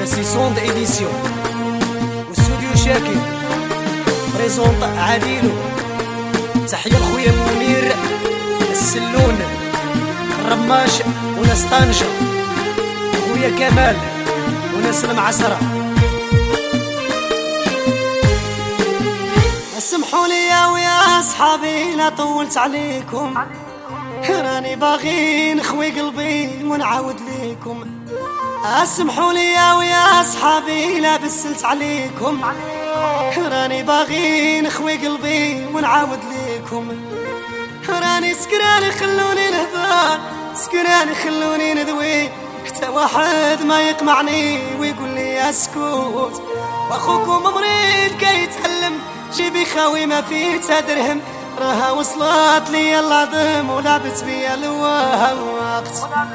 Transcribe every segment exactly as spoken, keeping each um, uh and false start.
سي سوند إديسيون واستوديو شاكر بريزونط عاديلو. تحية لخويا منير السلون الرماش وناس طنجة، خويا كمال وناس المعصرة. اسمحوا لي ويا اصحابي لا طولت عليكم، راني باغي نخوي قلبي ونعاود ليكم. اسمحوا لي ويا اصحابي لا بسلت عليكم، راني باغي نخوي قلبي ونعاود ليكم. راني سكراني خلوني نهضر، سكراني خلوني ندوي، حتى واحد ما يقمعني ويقول لي اسكت. واخوكم مريض كي يتعلم، جيبي خاوي ما فيه تا درهم، راها وصلت لي العظم ولعبت بيا الوقت.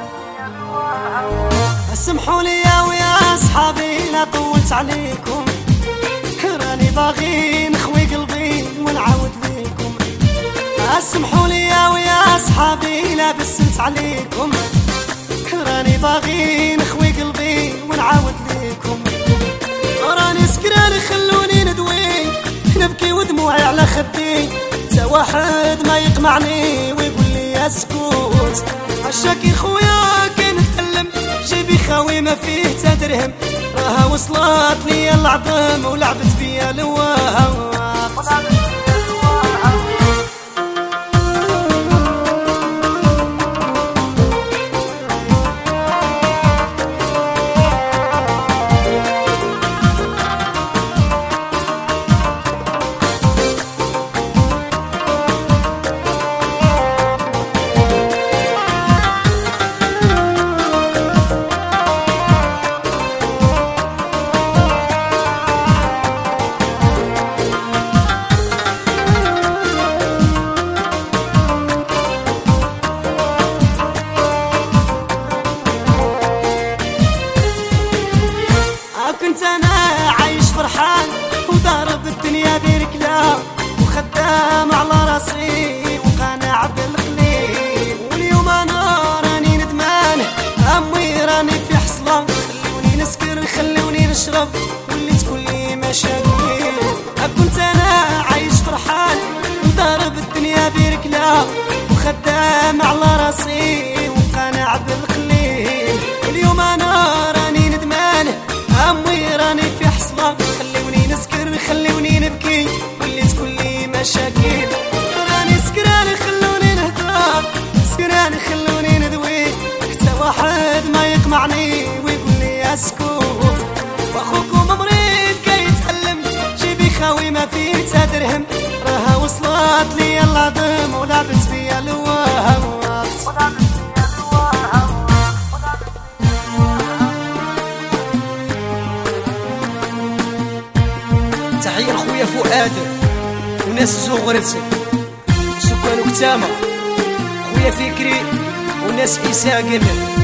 اسمحوا لي ويا اصحابي لا طولت عليكم، راني باغي نخوي قلبي ونعاود ليكم. اسمحوا لي ويا اصحابي لا بسلت عليكم، راني باغي نخوي قلبي ونعاود ليكم. راني سكراني خلوني ندوي، نبكي ودموعي على خدي، تا واحد ما يقمعني ويقول لي اسكت. عشاكي خويا كي نتكلم، جيبي خاوي ما فيه تا درهم، راها وصلت لي العظم ولعبت بيا الوقت. كنت انا عايش فرحان وضارب الدنيا بركلا، وخدام على راسي وقانع بالقليل. واليوم انا راني ندمان، امي راني في حصله، خلوني نسكر خلوني نشرب وليت كلي مشاكل. كنت انا عايش فرحان وضارب الدنيا بركلا، وخدام على راسي وقانع بالقليل. واليوم انا راني ندمان، امي راني في حصله، خلوني نسكر خلوني نبكي وليت كلي مشاكل. راني سكراني خلوني نهضر، سكراني خلوني ندوي، حتى واحد ما يقمعني ويقول لي اسكت. واخوكم مريض كي يتعلم، جيبي خاوي ما فيه تا درهم، راها وصلت لي العظم ولعبت بيا الوقت. تحية لخويا فؤاد وناس زغرت وسكان كتامة، خويا فكري وناس إساقن.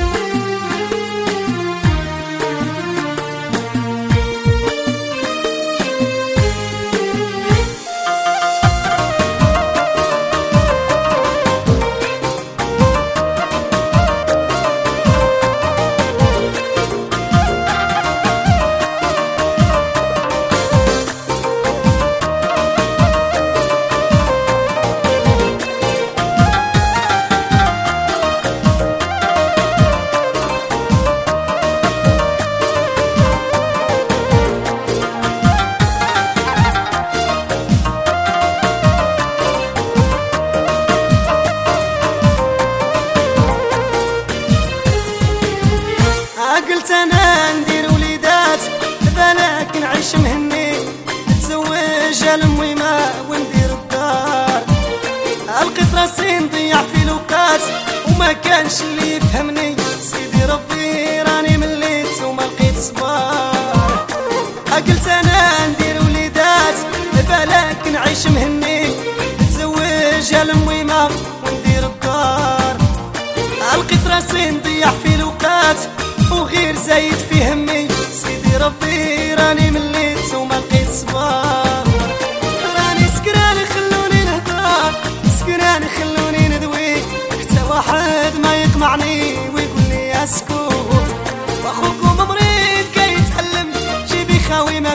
قلت انا ندير وليدات بالك نعيش مهني، نتزوج المهمة وندير الدار. لقيت راسي نضيع في لوقات وما كانش اللي يفهمني، سيدي ربي راني مليت وما لقيت صبار. قلت انا ندير وليدات بالك نعيش مهني، نتزوج المهمة وندير الدار. لقيت راسي نضيع في لوقات وغير زايد في همي، سيدي ربي راني مليت وما لقيت صبار. راني سكراني خلوني نهضر، سكراني خلوني ندوي، حتى واحد ما يقمعني ويقول لي اسكت. واخوكم مريض كي يتعلم،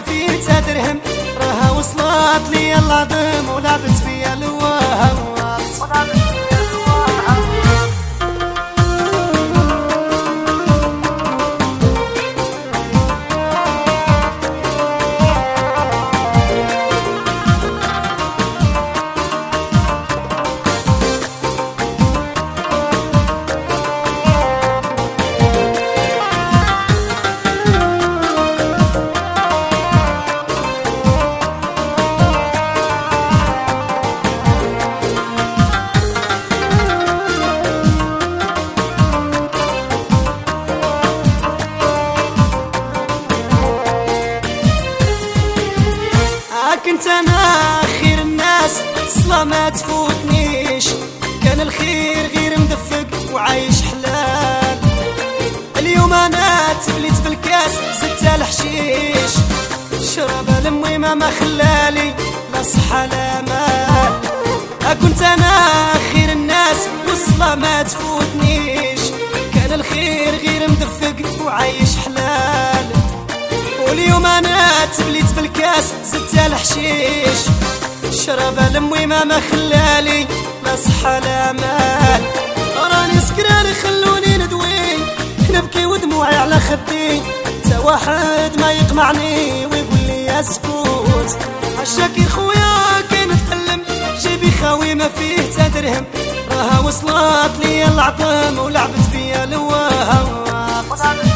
فيه تا درهم، راها وصلت لي العظم ولعبت فيا الوهوس. كنت انا خير الناس صلا ما تفوتنيش، كان الخير غير مدفق وعايش حلال. اليوم انا تبليت بالكاس زدت الحشيش، شرب الميمة ما خلالي لا صحة لا مال. كنت انا خير الناس والصلا ما تفوتنيش، كان الخير غير مدفق وعايش حلال. واليوم انا تبليت بالكاس زدت الحشيش، شرب الميمة ما خلالي لا صحة لا مال. راني سكران خلوني ندوي، نبكي ودموعي على خدي، تا واحد ما يقمعني ويقول لي اسكت. عالشاكي خويا كي نتكلم جيبي خاوي ما فيه تا درهم، راها وصلت لي العظم ولعبت فيا الوهوس.